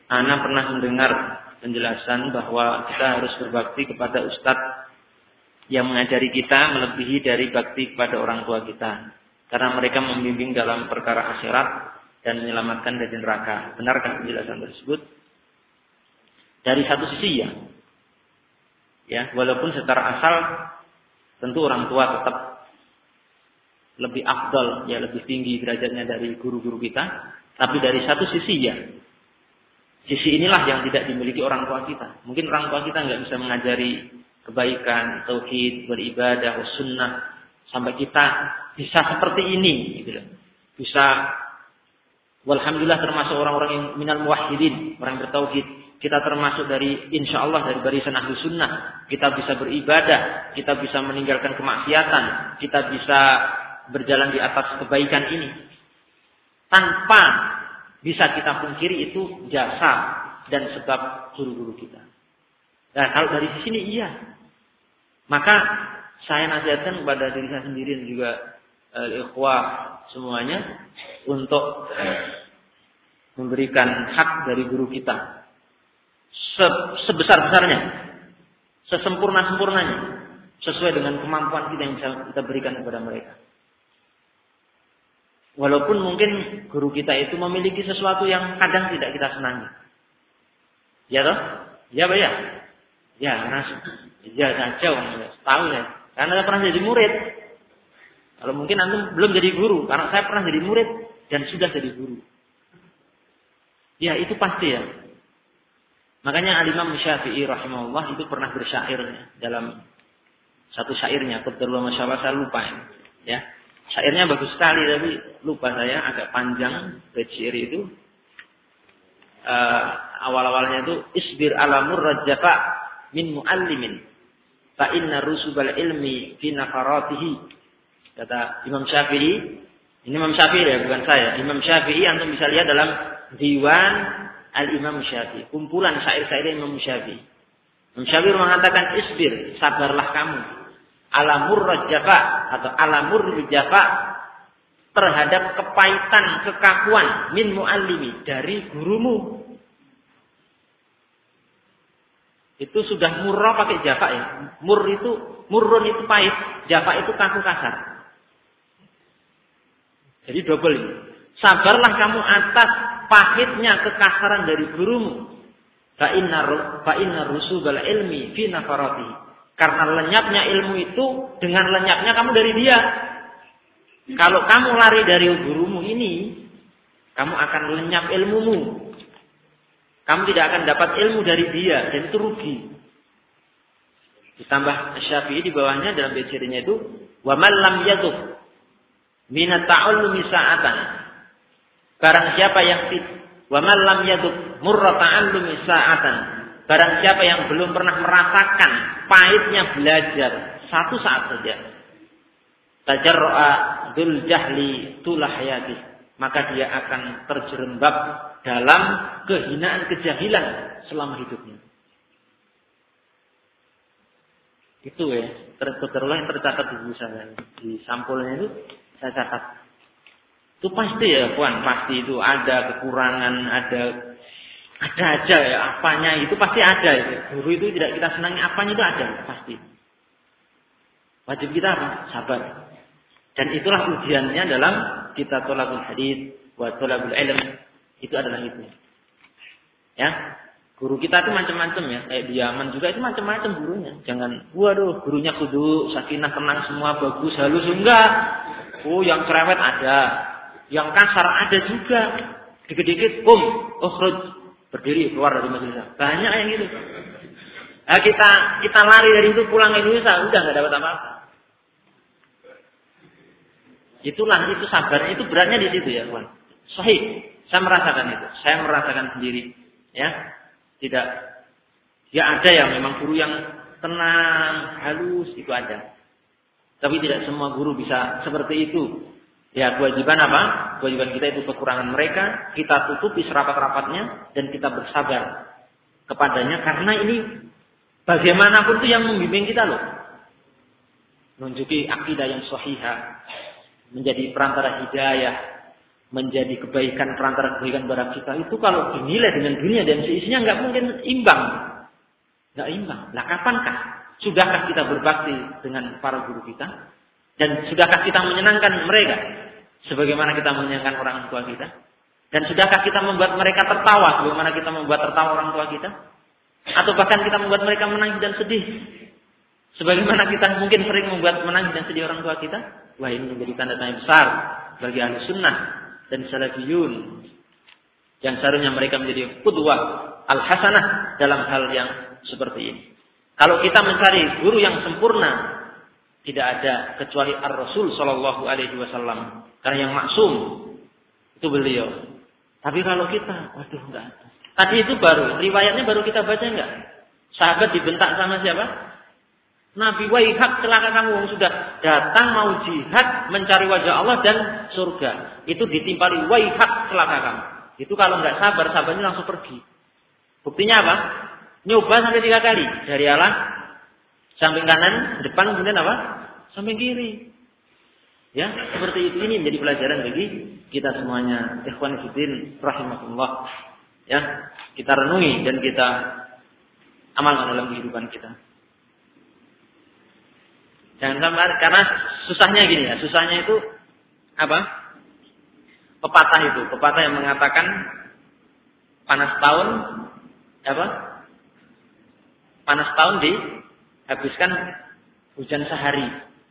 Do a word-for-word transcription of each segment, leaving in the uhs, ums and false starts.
Ana pernah mendengar penjelasan bahwa kita harus berbakti kepada ustadz yang mengajari kita melebihi dari bakti kepada orang tua kita. Karena mereka membimbing dalam perkara akhirat dan menyelamatkan dari neraka. Benarkah penjelasan tersebut? Dari satu sisi ya. Ya, walaupun secara asal tentu orang tua tetap lebih afdal, ya lebih tinggi derajatnya dari guru-guru kita. Tapi dari satu sisi ya. Sisi inilah yang tidak dimiliki orang tua kita. Mungkin orang tua kita nggak bisa mengajari kebaikan, tauhid, beribadah, sunnah sampai kita bisa seperti ini, gitu. Bisa, walhamdulillah termasuk orang-orang yang minal muwahhidin, orang bertauhid. Kita termasuk dari, insya Allah dari barisan ahli sunnah. Kita bisa beribadah, kita bisa meninggalkan kemaksiatan, kita bisa berjalan di atas kebaikan ini. Tanpa bisa kita pungkiri itu jasa dan sebab guru-guru kita. Nah, kalau dari sini iya. Maka saya nasihatkan kepada diri saya sendiri dan juga al-ikhwah semuanya untuk memberikan hak dari guru kita sebesar-besarnya, sesempurna-sempurnanya, sesuai dengan kemampuan kita yang bisa kita berikan kepada mereka. Walaupun mungkin guru kita itu memiliki sesuatu yang kadang tidak kita senangi. Ya toh? Ya, Pak ya? Ya, karena ya saja tahu ya. Karena saya pernah jadi murid. Kalau mungkin antum belum jadi guru, karena saya pernah jadi murid dan sudah jadi guru. Ya, itu pasti ya. Makanya Al-Imam Syafi'i rahimahullah itu pernah bersyair dalam satu syairnya, kebetulan masyaallah saya lupa ya. Syairnya bagus sekali tapi lupa saya, agak panjang bait syair itu. Uh, awal-awalnya itu isbir ala murrajafa min muallimin fa inna rusubal ilmi fi naqaratihi. Kata Imam Syafi'i, ini Imam Syafi'i ya, bukan saya. Imam Syafi'i antum bisa lihat dalam Diwan Al-Imam Syafi'i, kumpulan syair-syair Imam Syafi'i. Imam Syafi'i mengatakan isbir, sabarlah kamu ala murrajafa atau ala murrajafa terhadap kepahitan, kekakuan min muallimi dari gurumu. Itu sudah murrah pakai jafa ya. Mur itu, murrun itu pahit, jafa itu kaku kasar. Jadi double ini. Sabarlah kamu atas pahitnya kekasaran dari gurumu. Fa inna fa inna rusubal ilmi fi nafarati. Karena lenyapnya ilmu itu dengan lenyapnya kamu dari dia. Kalau kamu lari dari gurumu ini, kamu akan lenyap ilmumu. Kamu tidak akan dapat ilmu dari dia, dan itu rugi. Ditambah Syafi'i di bawahnya dalam bait syairnya itu, wa man lam yaduk min at-ta'allumi sa'atan. Barang siapa yang wa man lam yaduk murra ta'allumi sa'atan. Barang siapa yang belum pernah merasakan pahitnya belajar satu saat saja, tajarra'a dzul jahli tulah hayati, maka dia akan terjerembab dalam kehinaan kejahilan selama hidupnya. Itu ya, terus yang tercatat di buku saya, di sampulnya itu saya catat. Itu pasti ya, Puan, pasti itu ada kekurangan, ada ada aja ya, apanya itu pasti ada itu. Guru itu tidak kita senangi, apanya itu ada, pasti. Wajib kita apa? Sabar. Dan itulah ujiannya dalam kita tolabul hadits wa tolabul ilm. Itu adalah itu. Ya. Guru kita itu macam-macam ya. Kayak di Yaman juga itu macam-macam gurunya. Jangan, waduh, gurunya kudu sakinah, tenang semua, bagus, halus, enggak. Oh, yang cerewet ada. Yang kasar ada juga. Dikit-dikit, um, ukhruj. Berdiri keluar dari majelis. Banyak yang gitu. Nah, kita kita lari dari itu pulang ke Indonesia, udah enggak dapat apa-apa. Itulah itu sabarnya, itu beratnya di situ ya, kawan. Sahih. Saya merasakan itu. Saya merasakan sendiri. Ya. Tidak. Ya ada yang memang guru yang tenang, halus, itu ada. Tapi tidak semua guru bisa seperti itu. Ya, kewajiban apa? Kewajiban kita itu kekurangan mereka, kita tutupi serapat-rapatnya dan kita bersabar kepadanya, karena ini bagaimanapun itu yang membimbing kita loh. Menunjuki akidah yang sahihah, menjadi perantara hidayah, menjadi kebaikan, perantara kebaikan kepada kita, itu kalau dinilai dengan dunia dan seisinya nggak mungkin imbang. Nggak imbang. Nah, kapankah? Sudahkah kita berbakti dengan para guru kita? Dan sudahkah kita menyenangkan mereka? Sebagaimana kita menyenangkan orang tua kita? Dan sudahkah kita membuat mereka tertawa? Sebagaimana kita membuat tertawa orang tua kita? Atau bahkan kita membuat mereka menangis dan sedih? Sebagaimana kita mungkin sering membuat menangis dan sedih orang tua kita? Wah, ini menjadi tanda tanya besar bagi ahli sunnah dan salafiyun. Yang seharusnya mereka menjadi qudwah al-hasanah dalam hal yang seperti ini. Kalau kita mencari guru yang sempurna, tidak ada kecuali Ar-Rasul Shallallahu Alaihi Wasallam. Karena yang maksum itu beliau. Tapi kalau kita, waduh enggak. Tadi itu baru, riwayatnya baru kita baca enggak? Sahabat dibentak sama siapa? Nabi, waihak celaka kamu yang sudah datang mau jihad mencari wajah Allah dan surga. Itu ditimpali waihak celaka kamu. Itu kalau enggak sabar, sabarnya langsung pergi. Buktinya apa? Nyoba sampai tiga kali. Dari arah samping kanan, depan, kemudian apa? Samping kiri. Ya, seperti itu. Ini menjadi pelajaran bagi kita semuanya. Ikhwan fillah rahimakumullah. Ya, kita renungi dan kita amalkan dalam kehidupan kita. Jangan sampai, karena susahnya gini ya. Susahnya itu apa? Pepatah itu. Pepatah yang mengatakan panas tahun apa? Panas tahun dihabiskan hujan sehari.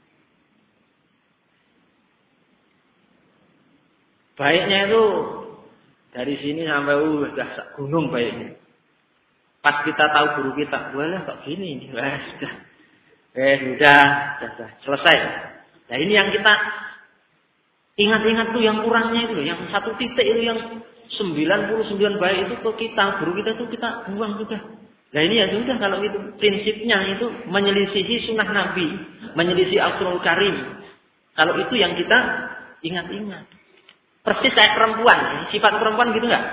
Baiknya itu dari sini sampai uh, udah gunung baiknya. Pas kita tahu guru kita, boleh kok gini, wah sudah, eh sudah, sudah selesai. Nah ini yang kita ingat-ingat tuh yang kurangnya itu, yang satu titik itu yang sembilan puluh sembilan baik itu ke kita, guru kita tuh kita buang sudah. Nah ini ya sudah kalau itu prinsipnya itu menyelisihi sunnah Nabi, menyelisihi Al-Qur'an Karim. Kalau itu yang kita ingat-ingat. Persis kayak perempuan, sifat perempuan gitu nggak?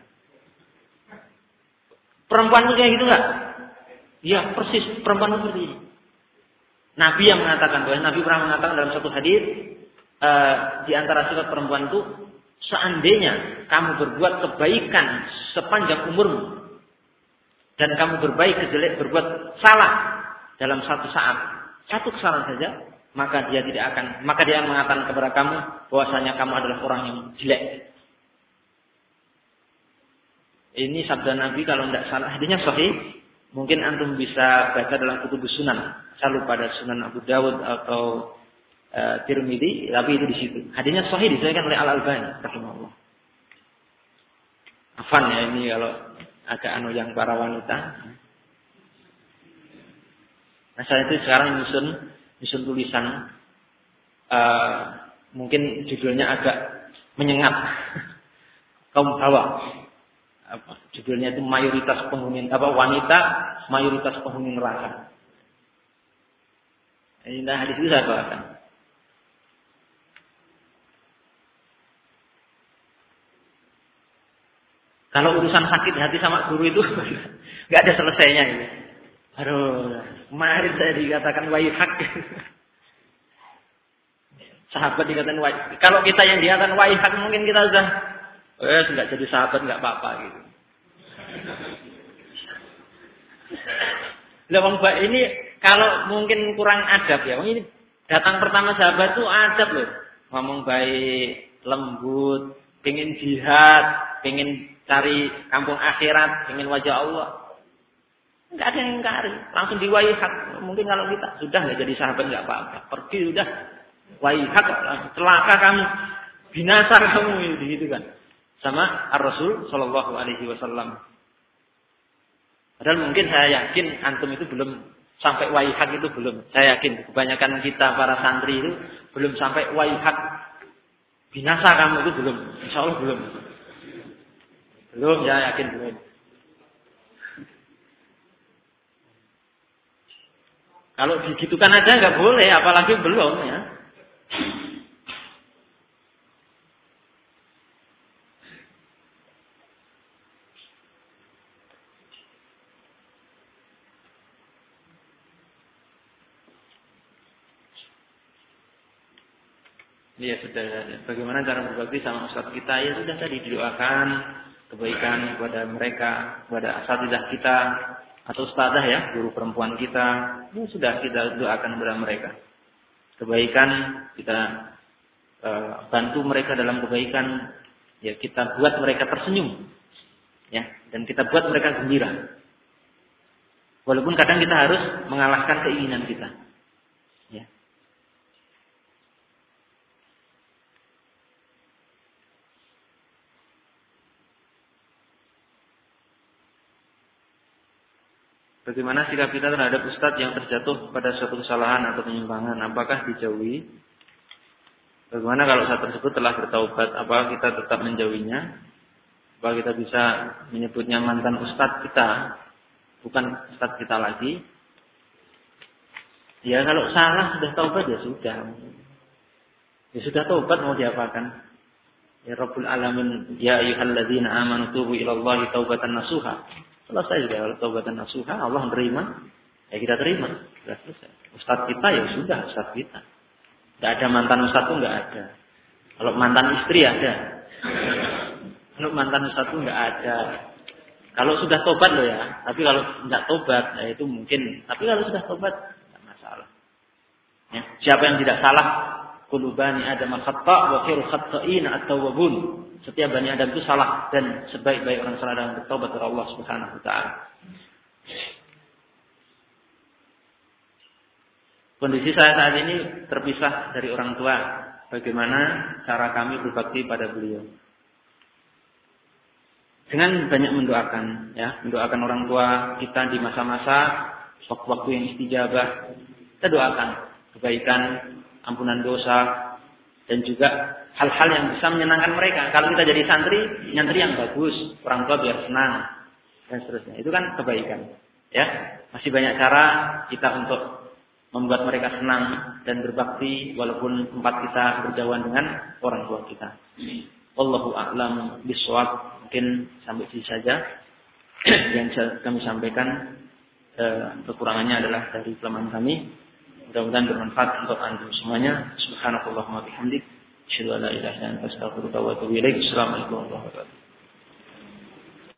Perempuan itu kayak gitu nggak? Ya persis perempuan seperti ini. Nabi yang mengatakan, bahwa Nabi pernah mengatakan dalam satu hadis, uh, di antara sifat perempuan itu, seandainya kamu berbuat kebaikan sepanjang umurmu, dan kamu berbaik kejelek, berbuat salah dalam satu saat, satu kesalahan saja, maka dia tidak akan, maka dia mengatakan kepada kamu bahwasanya kamu adalah orang yang jelek. Ini sabda Nabi kalau tidak salah, hadisnya sahih. Mungkin antum bisa baca dalam kutubus sunan. Saya lupa ada Sunan Abu Dawud atau uh, Tirmidzi, tapi itu di situ. Hadisnya sahih disahihkan oleh Al Albani rahimahullah. Afan ya ini kalau agak anu yang para wanita. Nah saya itu sekarang nyusun nyusun tulisan, uh, mungkin judulnya agak menyengat. Kaum hawa. Apa, judulnya itu mayoritas penghuni apa wanita mayoritas penghuni neraka. Ini nah hadis itu saya bawakan. Kalau urusan sakit hati sama guru itu nggak ada selesainya ini. Aduh, kemarin saya dikatakan waihak. Sahabat dikatakan waihak. Kalau kita yang dikatakan waihak mungkin kita sudah eh nggak jadi sahabat nggak apa-apa gitu. Lah wong ini kalau mungkin kurang adab ya. Wong ini datang pertama sahabat tuh adab loh. Ngomong baik, lembut, pengen jihad, pengen cari kampung akhirat, pengen wajah Allah. Enggak ada yang ingkari, langsung diwaihak. Mungkin kalau kita sudah enggak jadi sahabat enggak apa-apa. Pergi sudah. Waihak, celaka kamu. Binasa kamu gitu kan. Sama Ar-Rasul sallallahu alaihi wasallam. Padahal mungkin saya yakin antum itu belum sampai waihak itu belum. Saya yakin kebanyakan kita para santri itu belum sampai waihak binasa kamu itu belum. Insyaallah belum. Belum, ya yakin belum. Kalau digitukan aja nggak boleh, apalagi belum ya. Iya sudah. Bagaimana cara berbakti sama ustaz kita? Ya sudah tadi didoakan kebaikan kepada mereka, kepada asatidzah kita atau ustazah ya, guru perempuan kita. Ya sudah kita doakan kepada mereka. Kebaikan kita uh, bantu mereka dalam kebaikan. Ya kita buat mereka tersenyum. Ya, dan kita buat mereka gembira. Walaupun kadang kita harus mengalahkan keinginan kita. Ya. Bagaimana sikap kita terhadap ustadz yang terjatuh pada suatu kesalahan atau penyimpangan? Apakah dijauhi? Bagaimana kalau saat tersebut telah bertaubat? Apakah kita tetap menjauhinya? Apakah kita bisa menyebutnya mantan ustadz kita? Bukan ustadz kita lagi? Ya kalau salah sudah taubat ya sudah. Ya sudah taubat mau diapakan? Ya Rabbul Alamin, ya ayyuhalladzina amanu tubu ilallahi taubatan nasuha. Selesai sudah kalau taubatan nasuha, Allah menerima, ya kita terima. Sudah selesai. Ustadz kita ya sudah ustadz kita. Tidak ada mantan ustadz itu nggak ada. Kalau mantan istri ada. Kalau mantan ustadz itu nggak ada. Kalau sudah tobat loh ya. Tapi kalau nggak tobat, ya itu mungkin. Tapi kalau sudah tobat, nggak masalah. Ya. Siapa yang tidak salah? Qulubani Adam khata' wa khairu khata'in at-tawwabun. Setiap Bani Adam itu salah dan sebaik-baik orang salah dalam bertaubat kepada Allah Subhanahu wa taala. Kondisi saya saat ini terpisah dari orang tua. Bagaimana cara kami berbakti pada beliau? Dengan banyak mendoakan, ya, mendoakan orang tua kita di masa-masa waktu-waktu yang istijabah. Kita doakan kebaikan, ampunan dosa, dan juga hal-hal yang bisa menyenangkan mereka. Kalau kita jadi santri, nyantri yang bagus, orang tua biar senang, dan seterusnya. Itu kan kebaikan. Ya, masih banyak cara kita untuk membuat mereka senang dan berbakti, walaupun tempat kita berjauhan dengan orang tua kita. Wallahu a'lam bishawab. Mungkin sampai sini saja yang kami sampaikan. Eh, kekurangannya adalah dari kelemahan kami. Mudah-mudahan bermanfaat untuk antum semuanya. Subhanakallahumma bihamdik, asyhadu an la ilaha illa anta astaghfiruka wa atubu ilaik. Assalamualaikum warahmatullahi wabarakatuh.